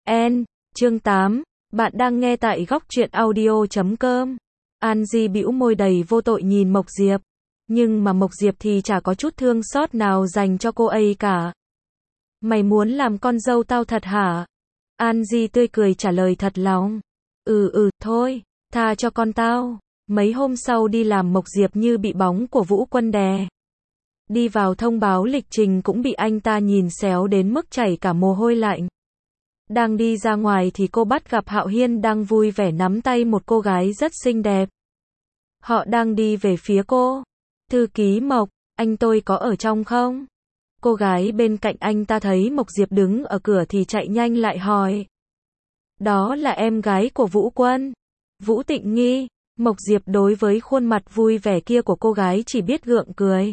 N. Chương 8. Bạn đang nghe tại góc truyện audio.com. An Di bĩu môi đầy vô tội nhìn Mộc Diệp. Nhưng mà Mộc Diệp thì chả có chút thương xót nào dành cho cô ấy cả. Mày muốn làm con dâu tao thật hả? An Di tươi cười trả lời thật lòng. Thôi, tha cho con tao. Mấy hôm sau đi làm Mộc Diệp như bị bóng của Vũ Quân đè. Đi vào thông báo lịch trình cũng bị anh ta nhìn xéo đến mức chảy cả mồ hôi lạnh. Đang đi ra ngoài thì cô bắt gặp Hạo Hiên đang vui vẻ nắm tay một cô gái rất xinh đẹp. Họ đang đi về phía cô. Thư ký Mộc, anh tôi có ở trong không? Cô gái bên cạnh anh ta thấy Mộc Diệp đứng ở cửa thì chạy nhanh lại hỏi. Đó là em gái của Vũ Quân. Vũ Tịnh Nghi. Mộc Diệp đối với khuôn mặt vui vẻ kia của cô gái chỉ biết gượng cười.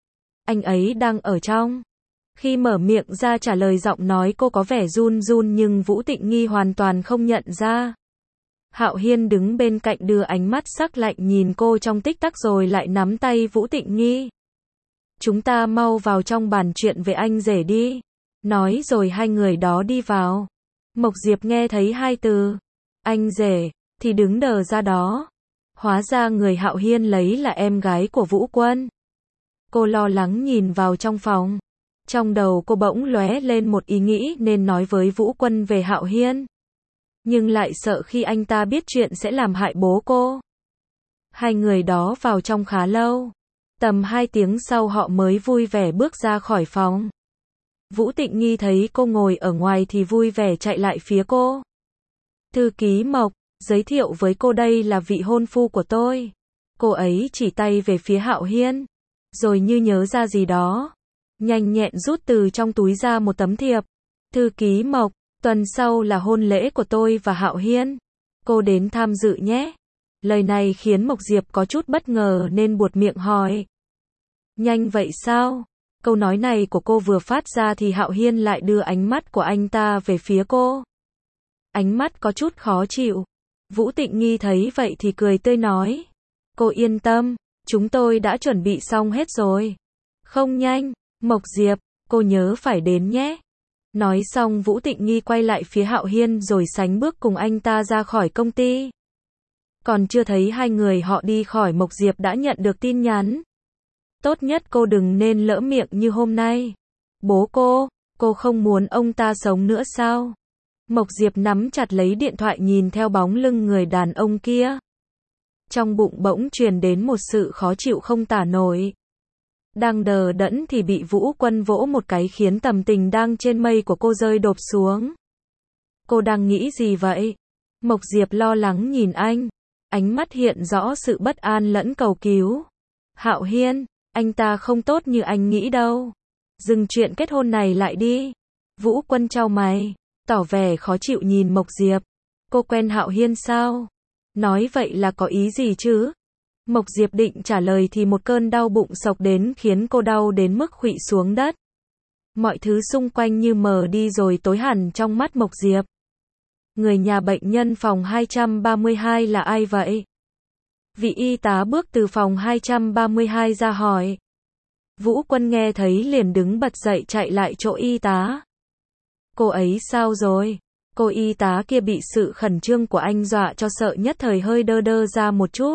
Anh ấy đang ở trong. Khi mở miệng ra trả lời giọng nói cô có vẻ run run nhưng Vũ Tịnh Nghi hoàn toàn không nhận ra. Hạo Hiên đứng bên cạnh đưa ánh mắt sắc lạnh nhìn cô trong tích tắc rồi lại nắm tay Vũ Tịnh Nghi. Chúng ta mau vào trong bàn chuyện về anh rể đi. Nói rồi hai người đó đi vào. Mộc Diệp nghe thấy hai từ anh rể thì đứng đờ ra đó. Hóa ra người Hạo Hiên lấy là em gái của Vũ Quân. Cô lo lắng nhìn vào trong phòng. Trong đầu cô bỗng lóe lên một ý nghĩ nên nói với Vũ Quân về Hạo Hiên. Nhưng lại sợ khi anh ta biết chuyện sẽ làm hại bố cô. Hai người đó vào trong khá lâu. Tầm 2 tiếng sau họ mới vui vẻ bước ra khỏi phòng. Vũ Tịnh Nghi thấy cô ngồi ở ngoài thì vui vẻ chạy lại phía cô. Thư ký Mộc, giới thiệu với cô đây là vị hôn phu của tôi. Cô ấy chỉ tay về phía Hạo Hiên. Rồi như nhớ ra gì đó. Nhanh nhẹn rút từ trong túi ra một tấm thiệp. Thư ký Mộc, tuần sau là hôn lễ của tôi và Hạo Hiên. Cô đến tham dự nhé. Lời này khiến Mộc Diệp có chút bất ngờ nên buột miệng hỏi. Nhanh vậy sao? Câu nói này của cô vừa phát ra thì Hạo Hiên lại đưa ánh mắt của anh ta về phía cô. Ánh mắt có chút khó chịu. Vũ Tịnh Nghi thấy vậy thì cười tươi nói. Cô yên tâm, chúng tôi đã chuẩn bị xong hết rồi. Không nhanh, Mộc Diệp, cô nhớ phải đến nhé. Nói xong Vũ Tịnh Nghi quay lại phía Hạo Hiên rồi sánh bước cùng anh ta ra khỏi công ty. Còn chưa thấy hai người họ đi khỏi Mộc Diệp đã nhận được tin nhắn. Tốt nhất cô đừng nên lỡ miệng như hôm nay. Bố cô không muốn ông ta sống nữa sao? Mộc Diệp nắm chặt lấy điện thoại nhìn theo bóng lưng người đàn ông kia. Trong bụng bỗng truyền đến một sự khó chịu không tả nổi. Đang đờ đẫn thì bị Vũ Quân vỗ một cái khiến tầm tình đang trên mây của cô rơi đổ xuống. Cô đang nghĩ gì vậy? Mộc Diệp lo lắng nhìn anh. Ánh mắt hiện rõ sự bất an lẫn cầu cứu. Hạo Hiên, anh ta không tốt như anh nghĩ đâu. Dừng chuyện kết hôn này lại đi. Vũ Quân chau mày, tỏ vẻ khó chịu nhìn Mộc Diệp. Cô quen Hạo Hiên sao? Nói vậy là có ý gì chứ? Mộc Diệp định trả lời thì một cơn đau bụng xộc đến khiến cô đau đến mức khuỵu xuống đất. Mọi thứ xung quanh như mờ đi rồi tối hẳn trong mắt Mộc Diệp. Người nhà bệnh nhân phòng 232 là ai vậy? Vị y tá bước từ phòng 232 ra hỏi. Vũ Quân nghe thấy liền đứng bật dậy chạy lại chỗ y tá. Cô ấy sao rồi? Cô y tá kia bị sự khẩn trương của anh dọa cho sợ nhất thời hơi đơ đơ ra một chút.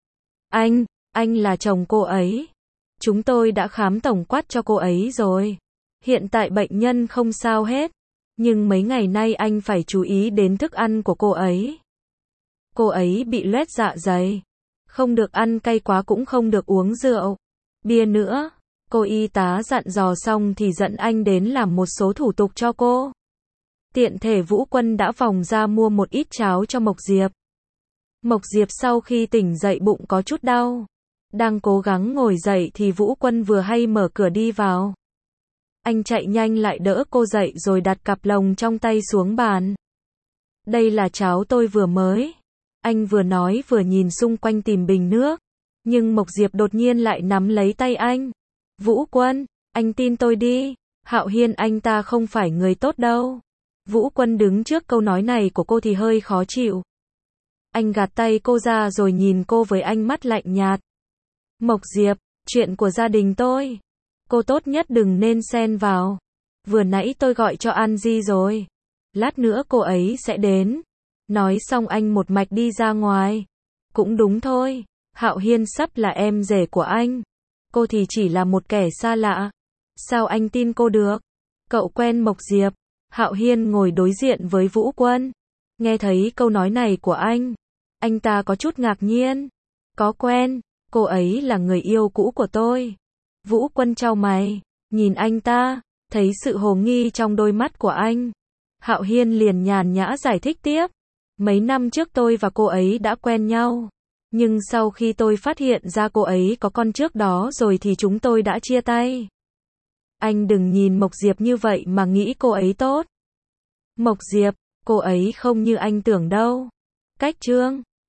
Anh là chồng cô ấy. Chúng tôi đã khám tổng quát cho cô ấy rồi. Hiện tại bệnh nhân không sao hết. Nhưng mấy ngày nay anh phải chú ý đến thức ăn của cô ấy. Cô ấy bị loét dạ dày. Không được ăn cay quá cũng không được uống rượu, bia nữa. Cô y tá dặn dò xong thì dẫn anh đến làm một số thủ tục cho cô. Tiện thể Vũ Quân đã vòng ra mua một ít cháo cho Mộc Diệp. Mộc Diệp sau khi tỉnh dậy bụng có chút đau. Đang cố gắng ngồi dậy thì Vũ Quân vừa hay mở cửa đi vào. Anh chạy nhanh lại đỡ cô dậy rồi đặt cặp lồng trong tay xuống bàn. Đây là cháo tôi vừa mới. Anh vừa nói vừa nhìn xung quanh tìm bình nước. Nhưng Mộc Diệp đột nhiên lại nắm lấy tay anh. Vũ Quân, anh tin tôi đi. Hạo Hiên anh ta không phải người tốt đâu. Vũ Quân đứng trước câu nói này của cô thì hơi khó chịu. Anh gạt tay cô ra rồi nhìn cô với ánh mắt lạnh nhạt. Mộc Diệp, chuyện của gia đình tôi. Cô tốt nhất đừng nên xen vào. Vừa nãy tôi gọi cho An Di rồi. lát nữa cô ấy sẽ đến. Nói xong anh một mạch đi ra ngoài. Cũng đúng thôi, Hạo Hiên sắp là em rể của anh. Cô thì chỉ là một kẻ xa lạ. Sao anh tin cô được? Cậu quen Mộc Diệp. Hạo Hiên ngồi đối diện với Vũ Quân. Nghe thấy câu nói này của anh ta có chút ngạc nhiên. Có quen, cô ấy là người yêu cũ của tôi. Vũ Quân chau mày, nhìn anh ta, thấy sự hồ nghi trong đôi mắt của anh. Hạo Hiên liền nhàn nhã giải thích tiếp. Mấy năm trước tôi và cô ấy đã quen nhau. Nhưng sau khi tôi phát hiện ra cô ấy có con trước đó rồi thì chúng tôi đã chia tay. Anh đừng nhìn Mộc Diệp như vậy mà nghĩ cô ấy tốt. Mộc Diệp, cô ấy không như anh tưởng đâu. Cách Trương